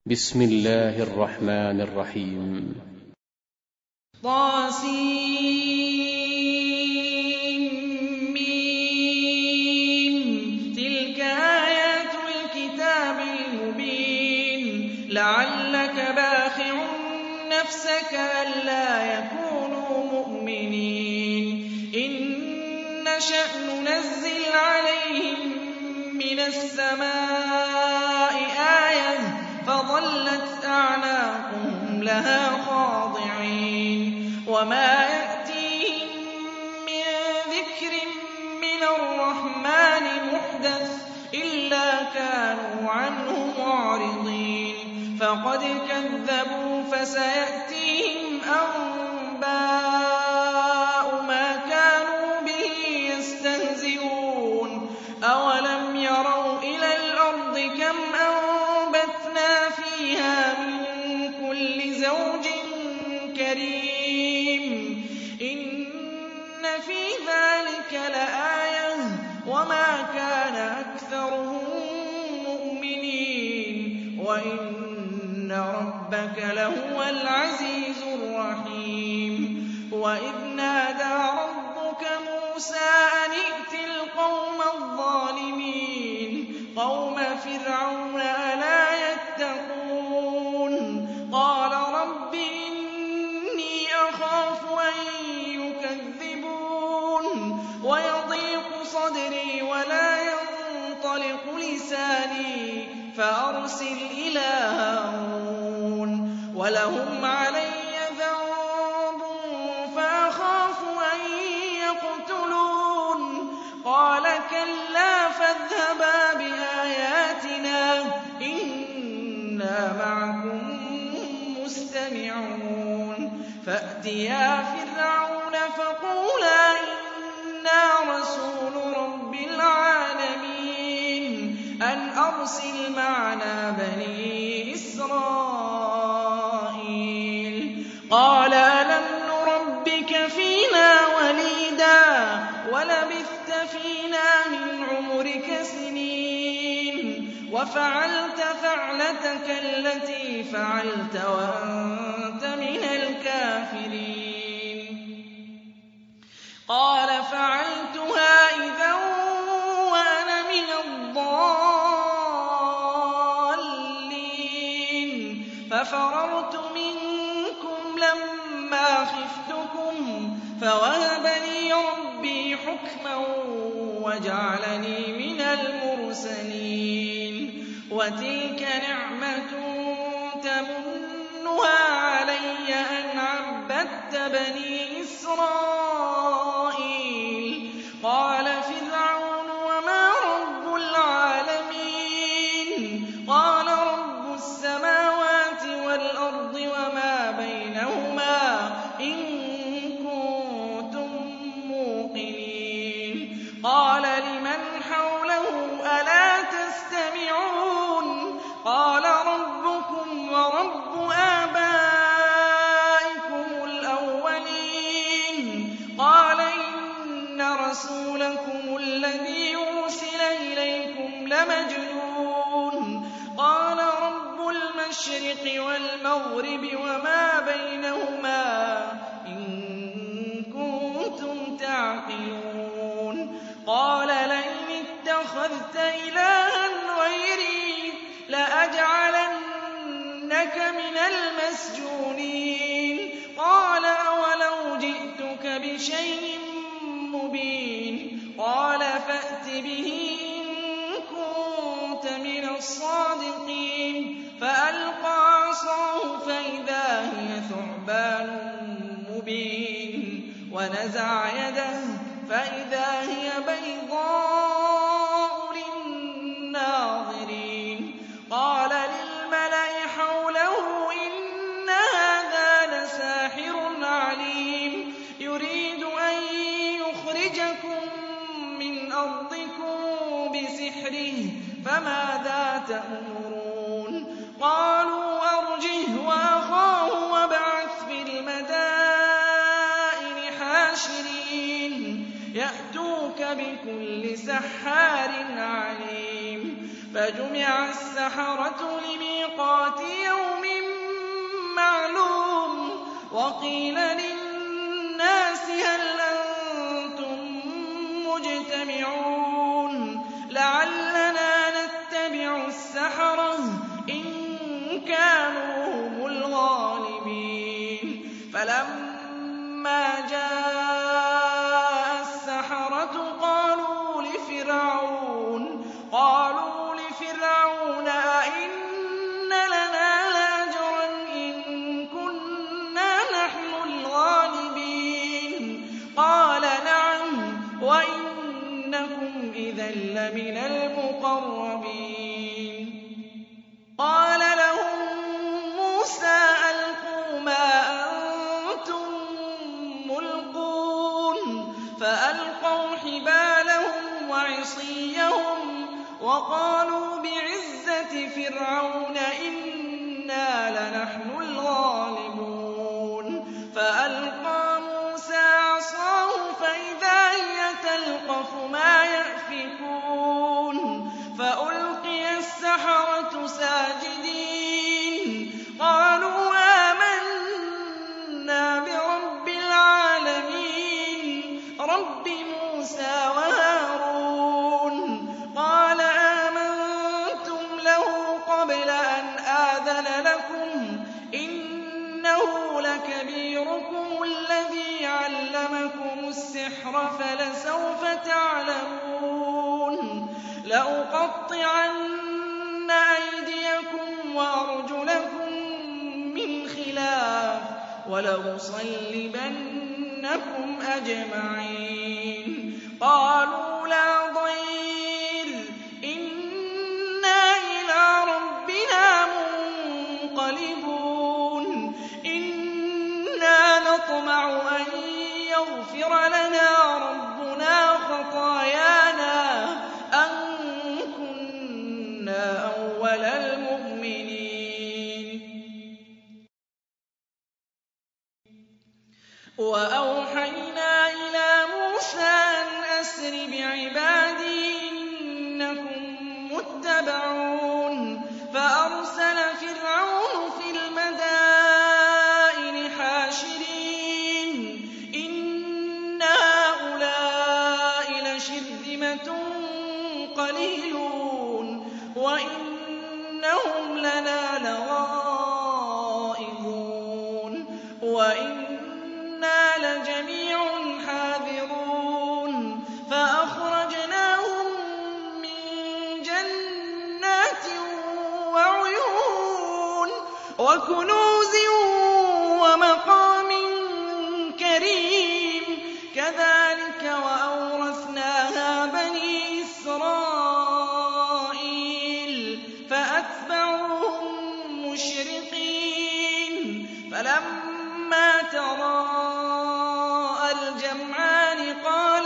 بسم الله الرحمن الرحيم. طاسم تلك آيات الكتاب المبين لعلك باخع نفسك ألا يكونوا مؤمنين إن نشأ ننزل عليهم من السماء آية فظلت أعناقهم لها خاضعين وما يأتيهم من ذكر من الرحمن محدث إلا كانوا عنه معرضين فقد كذبوا فسيأتيهم أنباء ما كانوا به يستهزئون أولم يروا إلى الأرض كم أنبتنا فيها من كل زوج كريم إن في ذلك لآية وما كان أكثرهم مؤمنين وإن ربك لهو العزيز الرحيم وإذ نادى ربك موسى أن ائت القوم الظالمين قوم فرعون ألا يتقون قال رب إني أخاف أن يكذبون ويضيق صدري ولا ينطلق لساني فأرسل إلى هارون ولهم علي ذنب فأخاف أن يقتلون قال كلا فاذهبا بآياتنا إنا معكم مستمعون فأتيا فرعون فقولا إنا رسول رب العالمين أن أرسل معنا بني إسرائيل قال ألم نربك فينا وليدا ولبثت فينا من عمرك سنين وفعلت فعلتك التي فعلت وأنت من الكافرين قال فعلتها إذا وأنا من الضالين ففررت منكم لما خفتكم فوهب لي ربي حكما وجعلني من المرسلين وتلك نعمة تمنها علي أن عبدت بني إسرائيل قال فرعون وما رب العالمين قال رب السماوات والأرض وما بينهما إن كنتم موقنين قال لمن حوله ألا تستمعون قال ربكم ورب آبائكم الأولين قال إن رسولكم الذي أرسل إليكم لمجنون قال رب المشرق والمغرب وما بينهما إن كنتم تعقلون قال لئن اتخذت إلها غيري لأجعلنك من المسجونين قال أولو جئتك بشيء مبين قال فأت به إن كنت من الصادقين فألقى عصاه فإذا هي ثعبان مبين ونزع يده فإذا هي بيضاء للناظرين قال للملأ حوله إن هذا لساحر عليم يريد أن يخرجكم من أرضكم بسحره فماذا تأمرون قالوا أرجه وأخاه وابعث في المدائن حاشرين يأتوك بكل سحار عليم فجمع السحرة لميقات فَلَمَّا جَاءَ السَّحَرَةُ قَالُوا لِفِرْعَوْنَ أَئِنَّ لَنَا لَأَجْرًا إِن كُنَّا نَحْنُ الْغَالِبِينَ قَالَ نَعَمْ وَإِنَّكُمْ إِذًا لَّمِنَ الْمُقَرَّبِينَ قَالَ لَهُم مُّوسَىٰ أَلْقُوا مَا أَنتُم مُّلْقُونَ فَأَلْقَوْا حِبَالَهُمْ وَعِصِيَّهُمْ وَقَالُوا بِعِزَّةِ فِرْعَوْنَ إِنَّا لَنَحْنُ الْغَالِبُونَ فَأَلْقَىٰ مُوسَىٰ عَصَاهُ فَإِذَا هِيَ تَلْقَفُ مَا يَأْفِكُونَ فَأُلْقِيَ السَّحَرَةُ سَاجِدِينَ قَالُوا آمَنَّا بِرَبِّ الْعَالَمِينَ رَبِّ مُوسَىٰ وَهَارُونَ قَالَ آمَنتُمْ لَهُ قَبْلَ أَنْ آذَنَ لَكُمْ إِنَّهُ لَكَبِيرُكُمُ الَّذِي عَلَّمَكُمُ السِّحْرَ فَلَسَوْفَ تَعْلَمُونَ لَأُقَطِّعَنَّ أَيْدِيَكُمْ وَأَرْجُلَكُم مِّنْ خِلَافٍ وَلَأُصَلِّبَنَّكُمْ أَجْمَعِينَ قَالُوا لَا ضَيْرَ إِنَّا إِلَىٰ رَبِّنَا مُنقَلِبُونَ إِنَّا نَطْمَعُ أَن يَغْفِرَ لَنَا رَبُّنَا خَطَايَانَا أَن كُنَّا أَوَّلَ الْمُؤْمِنِينَ وَأَوْحَيْنَا إِلَىٰ مُوسَىٰ أَنْ أَسْرِ بِعِبَادِي إِنَّكُم مُّتَّبَعُونَ فَأَرْسَلَ فِرْعَوْنُ فِي الْمَدَائِنِ حَاشِرِينَ إِنَّ هَٰؤُلَاءِ لَشِرْذِمَةٌ قَلِيلُونَ وَإِنَّهُمْ لَنَا لَغَائِظُونَ وَإِنَّا لَجَمِيعٌ حَاذِرُونَ فَأَخْرَجْنَاهُم مِّن جَنَّاتٍ وَعُيُونٍ وَكُنُوزٍ وَمَقَامٍ كَرِيمٍ كَذَٰلِكَ وَأَوْرَثْنَاهَا بَنِي إِسْرَائِيلَ فَأَتْبَعُوهُم مُّشْرِقِينَ فَلَمَّا تَرَاءَى الْجَمْعَانِ قَالَ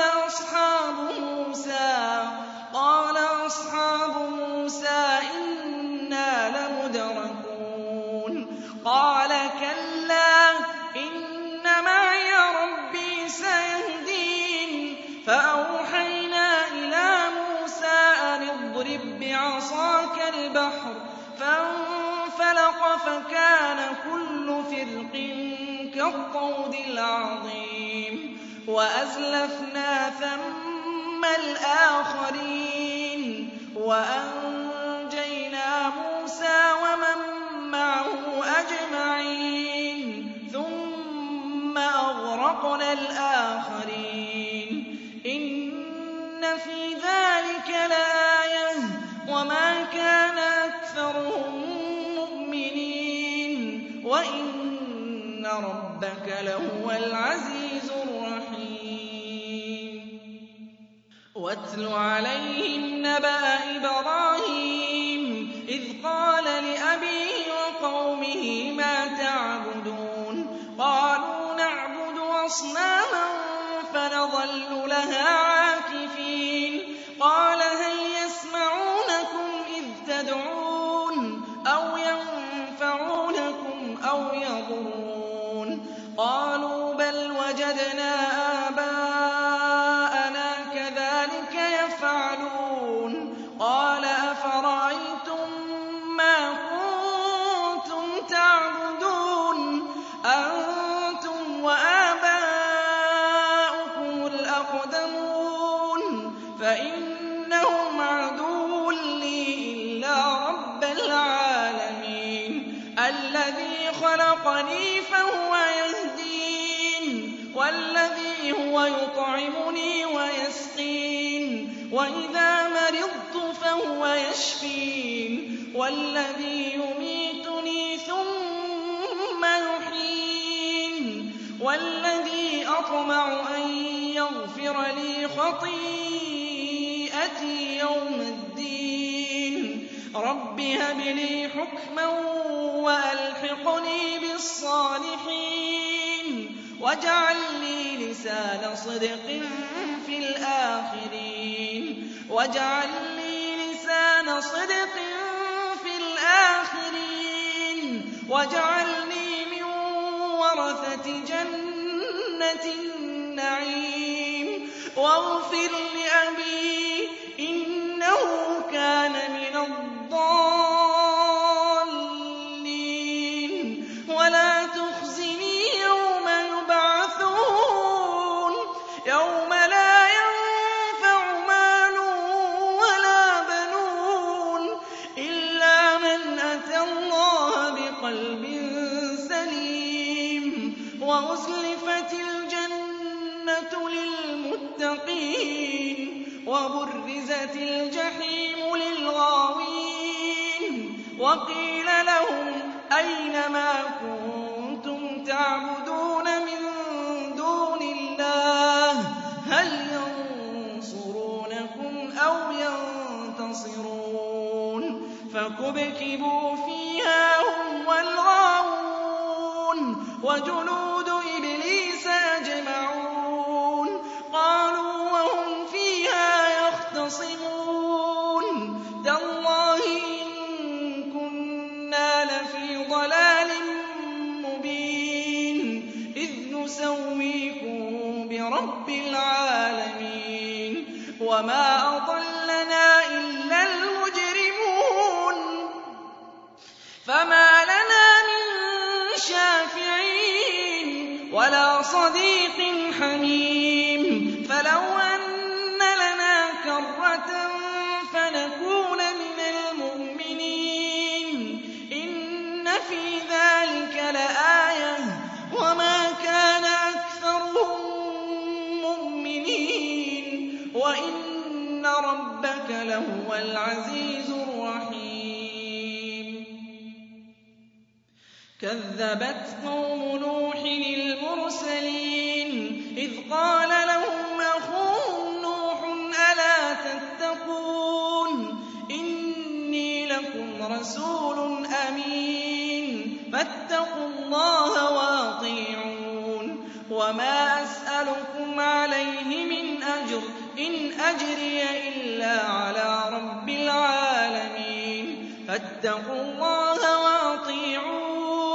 أَصْحَابُ مُوسَىٰ إِنَّا لَمُدْرَكُونَ قَالَ كَلَّا إِنَّ مَعِيَ رَبِّي سَيَهْدِينِ فَأَوْحَيْنَا إِلَىٰ مُوسَىٰ أَنِ اضْرِب بِّعَصَاكَ الْبَحْرَ فَانفَلَقَ فَكَانَ كُلُّ فِرْقٍ كَالطَّوْدِ الْعَظِيمِ وَأَزْلَفْنَا ثَمَّ الْآخَرِينَ وَأَنجَيْنَا مُوسَىٰ وَمَن مَّعَهُ أَجْمَعِينَ ثُمَّ أَغْرَقْنَا الْآخَرِينَ إِنَّ فِي ذَٰلِكَ لَآيَةً وَمَا كَانَ أَكْثَرُهُم مُّؤْمِنِينَ وَإِنَّ رَبَّكَ لَهُوَ الْعَزِيزُ الرَّحِيمُ وَاتْلُ عَلَيْهِمْ نَبَأَ إِبْرَاهِيمَ إِذْ قَالَ لِأَبِيهِ وَقَوْمِهِ مَا تَعْبُدُونَ قَالُوا نَعْبُدُ أَصْنَامًا فَنَظَلُّ لَهَا عَاكِفِينَ قَالَ هَلْ يَسْمَعُونَكُمْ إِذْ تَدْعُونَ أَوْ يَنفَعُونَكُمْ أَوْ يَضُرُّونَ قَالُوا بَلْ وَجَدْنَا آبَاءَنَا كَذَٰلِكَ يَفْعَلُونَ قَالَ أَفَرَأَيْتُم مَّا كُنتُمْ تَعْبُدُونَ أَنتُمْ وَآبَاؤُكُمُ الْأَقْدَمُونَ فَإِنَّهُمْ عَدُوٌّ لِّي إِلَّا رَبَّ الْعَالَمِينَ الَّذِي خَلَقَنِي فَهُوَ يَهْدِينِ والذي هو يطعمني ويسقين وإذا مرضت فهو يشفين والذي يميتني ثم يحيين والذي أطمع أن يغفر لي خطيئتي يوم الدين رب هب لي حكما وألحقني بالصالحين واجعل لي لسان صدق في الآخرين واجعل لي لسان صدق في الآخرين واجعلني من ورثة جنة النعيم واغفر لأبي إنه كان من الضالين ولا تخزني يوم يبعثون يوم لا ينفع مال ولا بنون إلا من أتى الله بقلب سليم وأزلفت الجنة للمتقين وبرزت الجحيم للغاوين وقيل لهم أين ما كنتم تعبدون من دون الله هل ينصرونكم أو ينتصرون فكبكبوا فيها هم والغاوون وجنود إبليس أجمعون قالوا وهم فيها يختصمون تالله إن كنا لفي ضلال مبين إذ نسويكم برب العالمين وما أضلنا إلا المجرمون فما لنا من شافعين ولا صديق حميم فلو أن لنا كرة فنكون من المؤمنين إن في ذلك لآية وما كان أكثرهم مؤمنين وإن ربك لهو العزيز الرحيم كذبت قوم نوح المرسلين إذ قال لهم أخوهم نوح ألا تتقون إني لكم رسول أمين فاتقوا الله وأطيعون وما أسألكم عليه من أجر إن أجري إلا على رب العالمين فاتقوا الله وأطيعون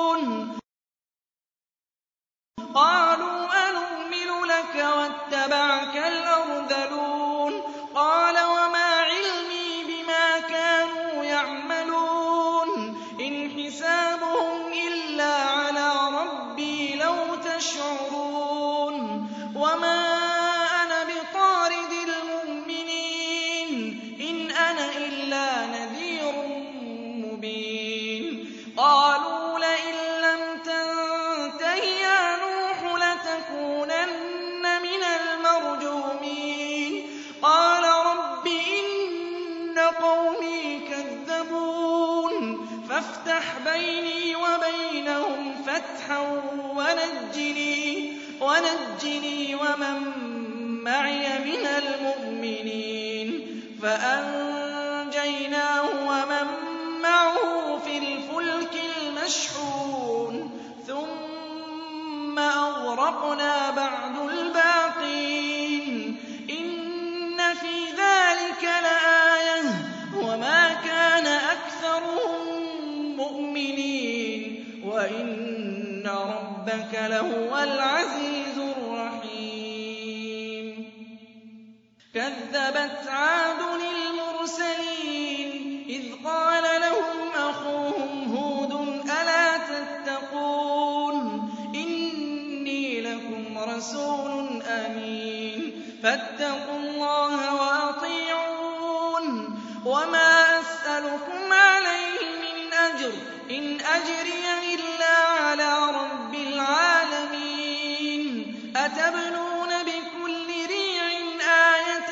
قالوا أنؤمن لك واتبعك الأرذلون قال وما علمي بما كانوا يعملون إن حسابهم إلا على ربي لو تشعرون وما أنا بطارد المؤمنين إن أنا إلا نذير مبين قالوا لئن لم تنته يا نوح لتكونن من المرجومين قال رب إن قومي كذبون فافتح بيني وبينهم فتحا ونجني ومن معي من المؤمنين فأنجيناه ومن معه في الفلك المشحون ثم أغرقنا بعد الباقين إن في ذلك لآية وما كان أكثرهم مؤمنين وإن ربك لهو العزيز الرحيم كذبت عاد المرسلين إذ قال لهم أخوهم هود ألا تتقون إني لكم رسول أمين فاتقوا الله وأطيعون وما أسألكم عليه من أجر إن أجري إلا على رب العالمين أَتَبْنُونَ بِكُلِّ رِيعٍ آيَةً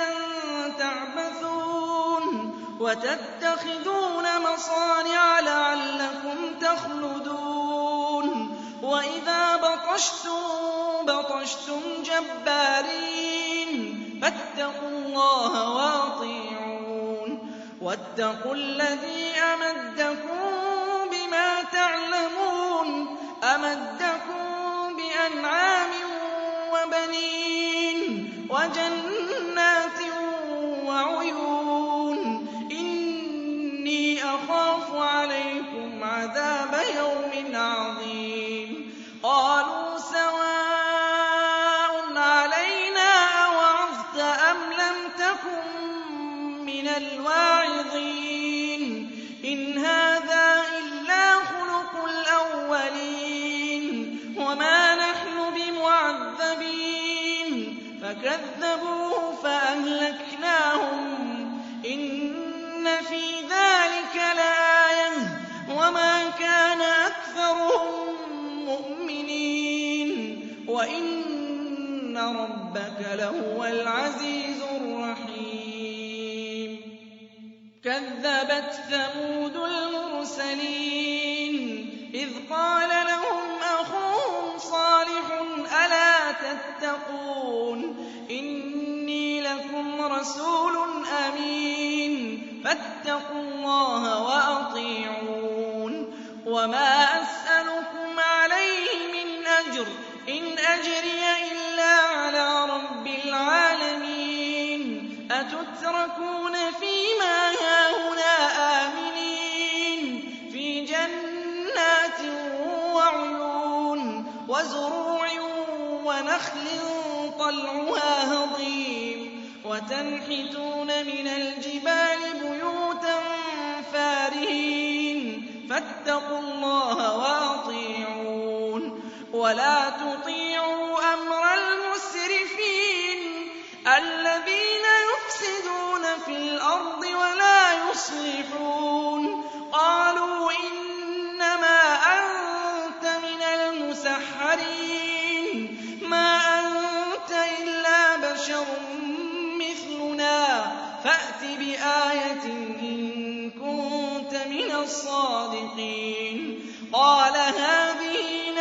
تَعْبَثُونَ وَتَتَّخِذُونَ مَصَانِعَ لَعَلَّكُمْ تَخْلُدُونَ وَإِذَا بَطَشْتُمْ جَبَّارِينَ فَاتَّقُوا اللَّهَ وَأَطِيعُونِ وَاتَّقُوا الَّذِي أَمَدَّكُم بِمَا تَعْلَمُونَ أَمَدَّكُم بِأَنْعَامٍ وَبَنِينَ وَجَنَّاتٍ وَعُيُونٍ إِنِّي أَخَافُ عَلَيْكُمْ عَذَابَ يَوْمٍ عَظِيمٍ قَالُوا سَوَاءٌ عَلَيْنَا أَوَعَظْتَ أَمْ لَمْ تَكُن مِّنَ الْوَاعِظِينَ إِنْ هَٰذَا إِلَّا خُلُقُ الْأَوَّلِينَ وَمَا نَحْنُ بِمُعَذَّبِينَ فَكَذَّبُوهُ فَأَهْلَكْنَاهُمْ إِنَّ فِي ذَٰلِكَ لَآيَةً وَمَا كَانَ أَكْثَرُهُم مُّؤْمِنِينَ وَإِنَّ رَبَّكَ لَهُوَ الْعَزِيزُ الرَّحِيمُ كَذَّبَتْ ثَمُودُ الْمُرْسَلِينَ إِذْ قَالَ لَهُمْ أَخُوهُمْ صَالِحٌ أَلَا تَتَّقُونَ إِنِّي لَكُمْ رَسُولٌ أَمِينٌ فَاتَّقُوا اللَّهَ وَأَطِيعُونِ وَمَا أَسْأَلُكُمْ عَلَيْهِ مِنْ أَجْرٍ إِنْ أَجْرِيَ إِلَّا عَلَىٰ رَبِّ الْعَالَمِينَ أَتُتْرَكُونَ فِيمَا هَاهُنَا آمِنِينَ فِي جَنَّاتٍ وَعُيُونٍ وَزُرُوعٍ وَنَخْلٍ طَلْعُهَا هَضِيمٌ وَتَنْحِتُونَ مِنَ الْجِبَالِ بُيُوتًا فَارِهِينَ فَاتَّقُوا اللَّهَ وَأَطِيعُونِ وَلَا تُطِيعُوا أَمْرَ الْمُسْرِفِينَ الَّذِينَ يُفْسِدُونَ فِي الْأَرْضِ وَلَا يُصْلِحُونَ قَالُوا إِنَّمَا أَنتَ مِنَ الْمُسَحَّرِينَ مَا أَنتَ إِلَّا بَشَرٌ مِّثْلُنَا فَأْتِ بِآيَةٍ إِن كُنتَ مِنَ الصَّادِقِينَ قَالَ هَٰذِهِ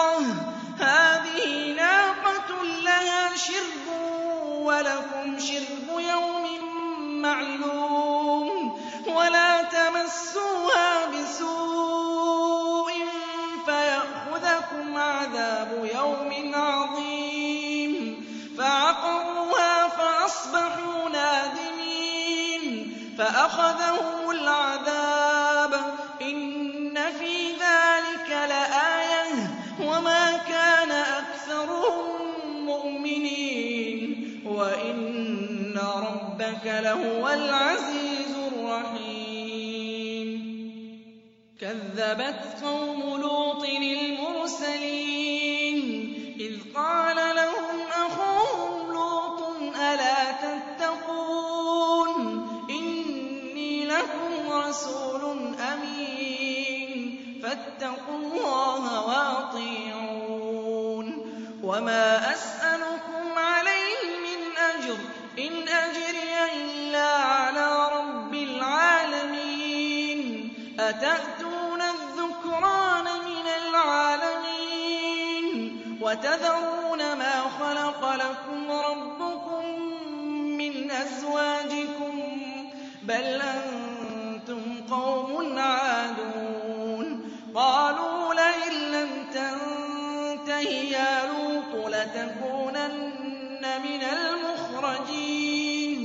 نَاقَةٌ لَّهَا شِرْبٌ وَلَكُمْ شِرْبُ يَوْمٍ مَّعْلُومٍ وَلَا تَمَسُّوهَا بِسُوءٍ فَيَأْخُذَكُمْ عَذَابُ يَوْمٍ عَظِيمٍ فَعَقَرُوهَا فَأَصْبَحُوا نَادِمِينَ فَأَخَذَهُمُ الْعَذَابُ إِنَّ فِي ذَٰلِكَ لَآيَةً وَمَا كَانَ أَكْثَرُهُم مُّؤْمِنِينَ وَإِنَّ رَبَّكَ لَهُوَ الْعَزِيزُ الرَّحِيمُ كَذَّبَتْ قَوْمُ لُوطٍ الْمُرْسَلِينَ إِذْ قَالَ لَهُمْ أَخُوهُمْ لُوطٌ أَلَا تَتَّقُونَ إِنِّي لَكُمْ رَسُولٌ أَمِينٌ فَاتَّقُوا اللَّهَ وَأَطِيعُونِ وَمَا أَسْأَلُكُمْ عَلَيْهِ مِنْ أَجْرٍ إِنْ أَجْرِيَ إِلَّا عَلَىٰ رَبِّ الْعَالَمِينَ أَتَأْتُونَ الذُّكْرَانَ مِنَ الْعَالَمِينَ وَتَذَرُونَ مَا خَلَقَ لَكُمْ رَبُّكُم مِّنْ أَزْوَاجِكُم بَلْ أَنتُمْ قَوْمٌ عَادُونَ قَالُوا لَئِن لَّمْ تَنتَهِ يَا لُوطُ لَتَكُونَنَّ مِنَ الْمُخْرَجِينَ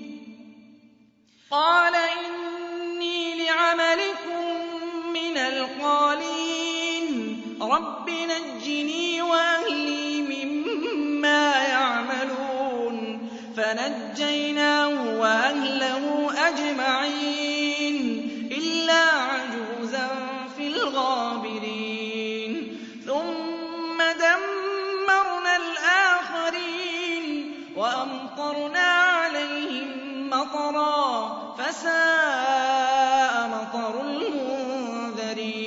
قَالَ إِنِّي لِعَمَلِكُم مِّنَ الْقَالِينَ رَبِّ نَجِّنِي وَأَهْلِي مِمَّا يَعْمَلُونَ فَنَجَّيْنَاهُ وَأَهْلَهُ أَجْمَعِينَ إِلَّا عَجُوزًا فِي الْغَابِرِينَ ثُمَّ دَمَّرْنَا الْآخَرِينَ وَأَمْطَرْنَا عَلَيْهِم مَّطَرًا فَسَاءَ مَطَرُ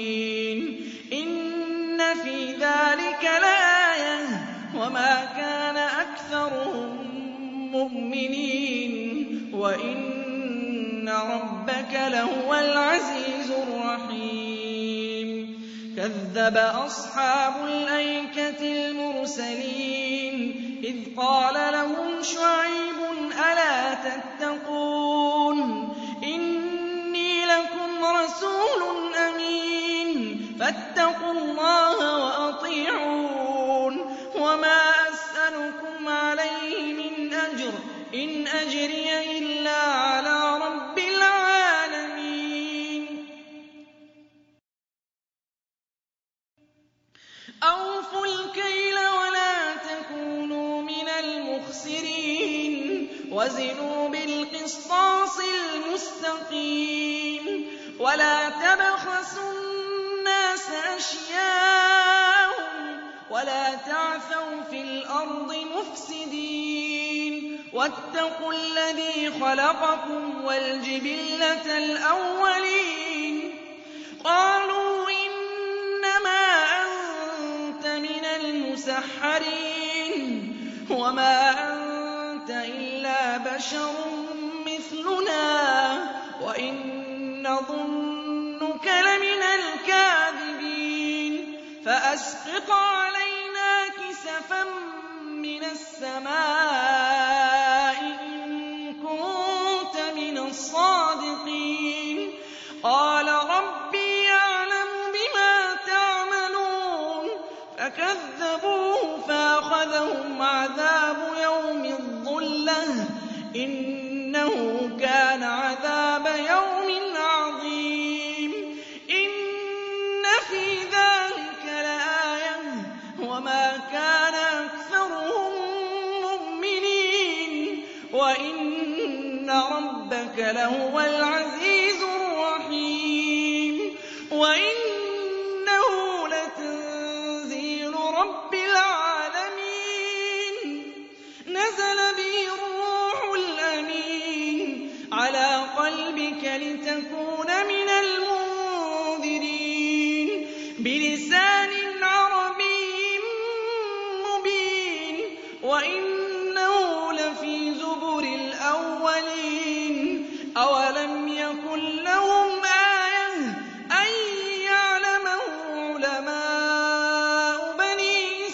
الْمُنذَرِينَ إِنَّ فِي ذَٰلِكَ لَآيَةً وَمَا كَانَ وَإِنَّ رَبَّكَ لَهُوَ الْعَزِيزُ الرَّحِيمُ كَذَّبَ أَصْحَابُ الْأَيْكَةِ الْمُرْسَلِينَ إِذْ قَالَ لَهُمْ شُعَيْبٌ أَلَا تَتَّقُونَ إِنِّي لَكُمْ رَسُولٌ أَمِينٌ فَاتَّقُوا اللَّهَ وَأَطِيعُونِ وَمَا أَسْأَلُكُمْ عَلَيْهِ مِنْ أَجْرٍ إِنْ أَجْرِيَ إِلَّا عَلَىٰ رَبِّ الْعَالَمِينَ أَوْفُوا الْكَيْلَ وَلَا تَكُونُوا مِنَ الْمُخْسِرِينَ وَزِنُوا بِالْقِسْطَاسِ الْمُسْتَقِيمِ وَلَا تَبْخَسُوا النَّاسَ أَشْيَاءَهُمْ وَلَا تَعْثَوْا فِي الْأَرْضِ مُفْسِدِينَ وَاتَّقُوا الَّذِي خَلَقَكُمْ وَالْجِبِلَّةَ الْأَوَّلِينَ قَالُوا إِنَّمَا أَنتَ مِنَ الْمُسَحَّرِينَ وَمَا أَنتَ إِلَّا بَشَرٌ مِّثْلُنَا وَإِن نَّظُنُّكَ لَمِنَ الْكَاذِبِينَ فَأَسْقِطْ عَلَيْنَا كِسَفًا مِّنَ السَّمَاءِ إِن كُنتَ مِنَ الصَّادِقِينَ قَالَ رَبِّي يَعْلَمُ بِمَا تَعْمَلُونَ فَكَذَّبُوهُ فَأَخَذَهُمْ عَذَابُ يَوْمِ الظُّلَّةِ إِنَّهُ كَانَ عَذَابَ يَوْمٍ عَظِيمٍ إِنَّ فِي ذَٰلِكَ لَآيَةً وَمَا كَانَ أَكْثَرُهُم مُّؤْمِنِينَ وَإِنَّ رَبَّكَ لَهُوَ الْعَزِيزُ الرَّحِيمُ وَإِنَّهُ لَتَنزِيلُ رَبِّ الْعَالَمِينَ نَزَلَ بِهِ الرُّوحُ الْأَمِينُ عَلَىٰ قَلْبِكَ لِتَكُونَ مِنَ الْمُنذِرِينَ بِلِسَانٍ عَرَبِيٍّ مُّبِينٍ وَإِنَّهُ لَفِي زُبُرِ الْأَوَّلِينَ أَوَلَمْ يَكُن لَّهُمْ آيَةً أَن يَعْلَمَهُ عُلَمَاءُ بَنِي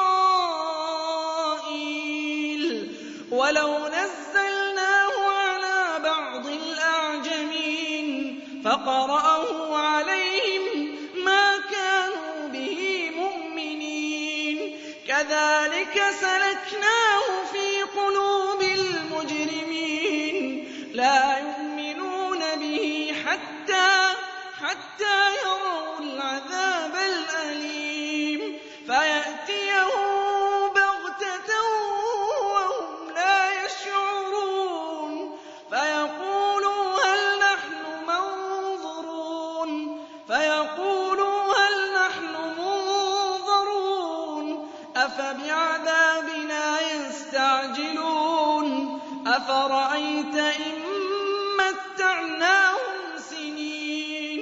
إِسْرَائِيلَ وَلَوْ نَزَّلْنَاهُ عَلَىٰ بَعْضِ الْأَعْجَمِينَ فَقَرَأَهُ عَلَيْهِم مَّا كَانُوا بِهِ مُؤْمِنِينَ كَذَٰلِكَ سَلَكْنَاهُ فِي قُلُوبِ الْمُجْرِمِينَ لَا يُؤْمِنُونَ بِهِ حَتَّىٰ يَرَوْا الْعَذَابَ الْأَلِيمَ فَيَأْتِيَهُم بَغْتَةً وَهُمْ لَا يَشْعُرُونَ فَيَقُولُوا هَلْ نَحْنُ مُنظَرُونَ أَفَبِعَذَابِنَا يَسْتَعْجِلُونَ أَفَرَأَيْتَ إِن مَّتَّعْنَاهُمْ سِنِينَ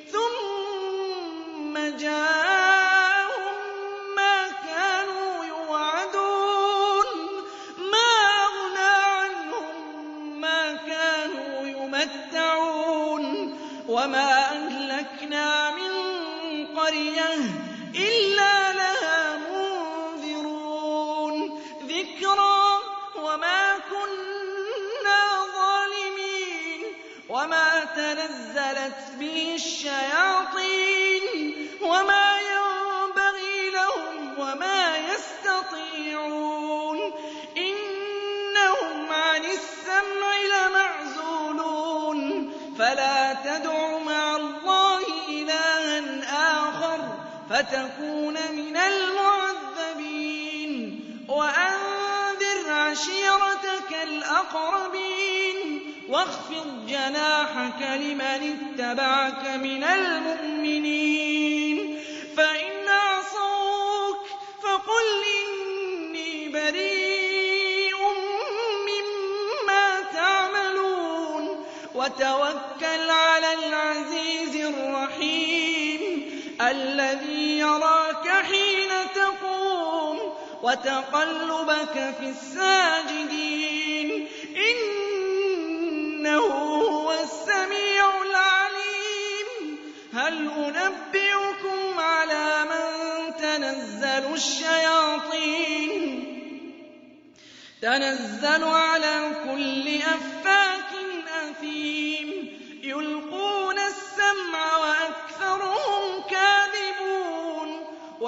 ثُمَّ جَاءَهُم مَّا كَانُوا يُوعَدُونَ مَا أَغْنَىٰ عَنْهُم مَّا كَانُوا يُمَتَّعُونَ وَمَا أَهْلَكْنَا مِن قَرْيَةٍ إِلَّا لَهَا مُنذِرُونَ ذِكْرَىٰ وَمَا كُنَّا ظَالِمِينَ وَمَا تَنَزَّلَتْ بِهِ الشَّيَاطِينُ وَمَا يَنبَغِي لَهُمْ وَمَا يَسْتَطِيعُونَ إِنَّهُمْ عَنِ السَّمْعِ لَمَعْزُولُونَ فَلَا تَدْعُ مَعَ اللَّهِ إِلَٰهًا آخَرَ فَتَكُونَ مِنَ الْمُعَذَّبِينَ وَأَنذِرْ عَشِيرَتَكَ الْأَقْرَبِينَ وَاخْفِضْ جَنَاحَكَ لِمَنِ اتَّبَعَكَ مِنَ الْمُؤْمِنِينَ فَإِنْ عَصَوْكَ فَقُلْ إِنِّي بَرِيءٌ مِّمَّا تَعْمَلُونَ وَتَوَكَّلْ عَلَى الْعَزِيزِ الرَّحِيمِ الَّذِي يَرَاكَ حِينَ تَقُومُ وَتَقَلُّبَكَ فِي السَّاجِدِينَ إِنَّهُ إِنَّهُ هُوَ السَّمِيعُ الْعَلِيمُ هَلْ أُنَبِّئُكُمْ عَلَىٰ مَن تَنَزَّلُ الشَّيَاطِينُ تَنَزَّلُ عَلَىٰ كُلِّ أَفَّاكٍ أَثِيمٍ يُلْقُونَ السَّمْعَ وَأَكْثَرُهُمْ كَاذِبُونَ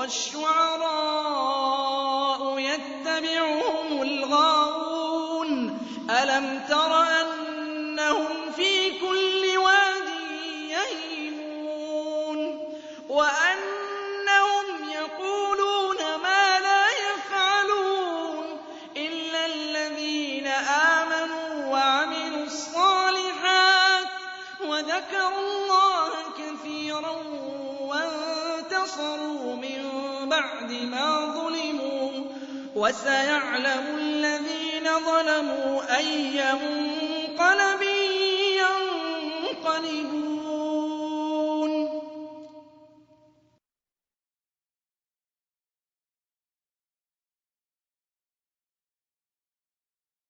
وَالشُّعَرَاءُ يَتَّبِعُهُمُ الْغَاوُونَ أَلَمْ تَرَ أَنَّهُمْ فِي كُلِّ وَادٍ يَهِيمُونَ وَأَنَّهُمْ يَقُولُونَ مَا لَا يَفْعَلُونَ إِلَّا الَّذِينَ آمَنُوا وَعَمِلُوا الصَّالِحَاتِ وَذَكَرُوا اللَّهَ كَثِيرًا وَانتَصَرُوا مِن بَعْدِ مَا ظُلِمُوا ۗ وَسَيَعْلَمُ الَّذِينَ ظَلَمُوا أَيَّ مُنقَلَبٍ يَنقَلِبُونَ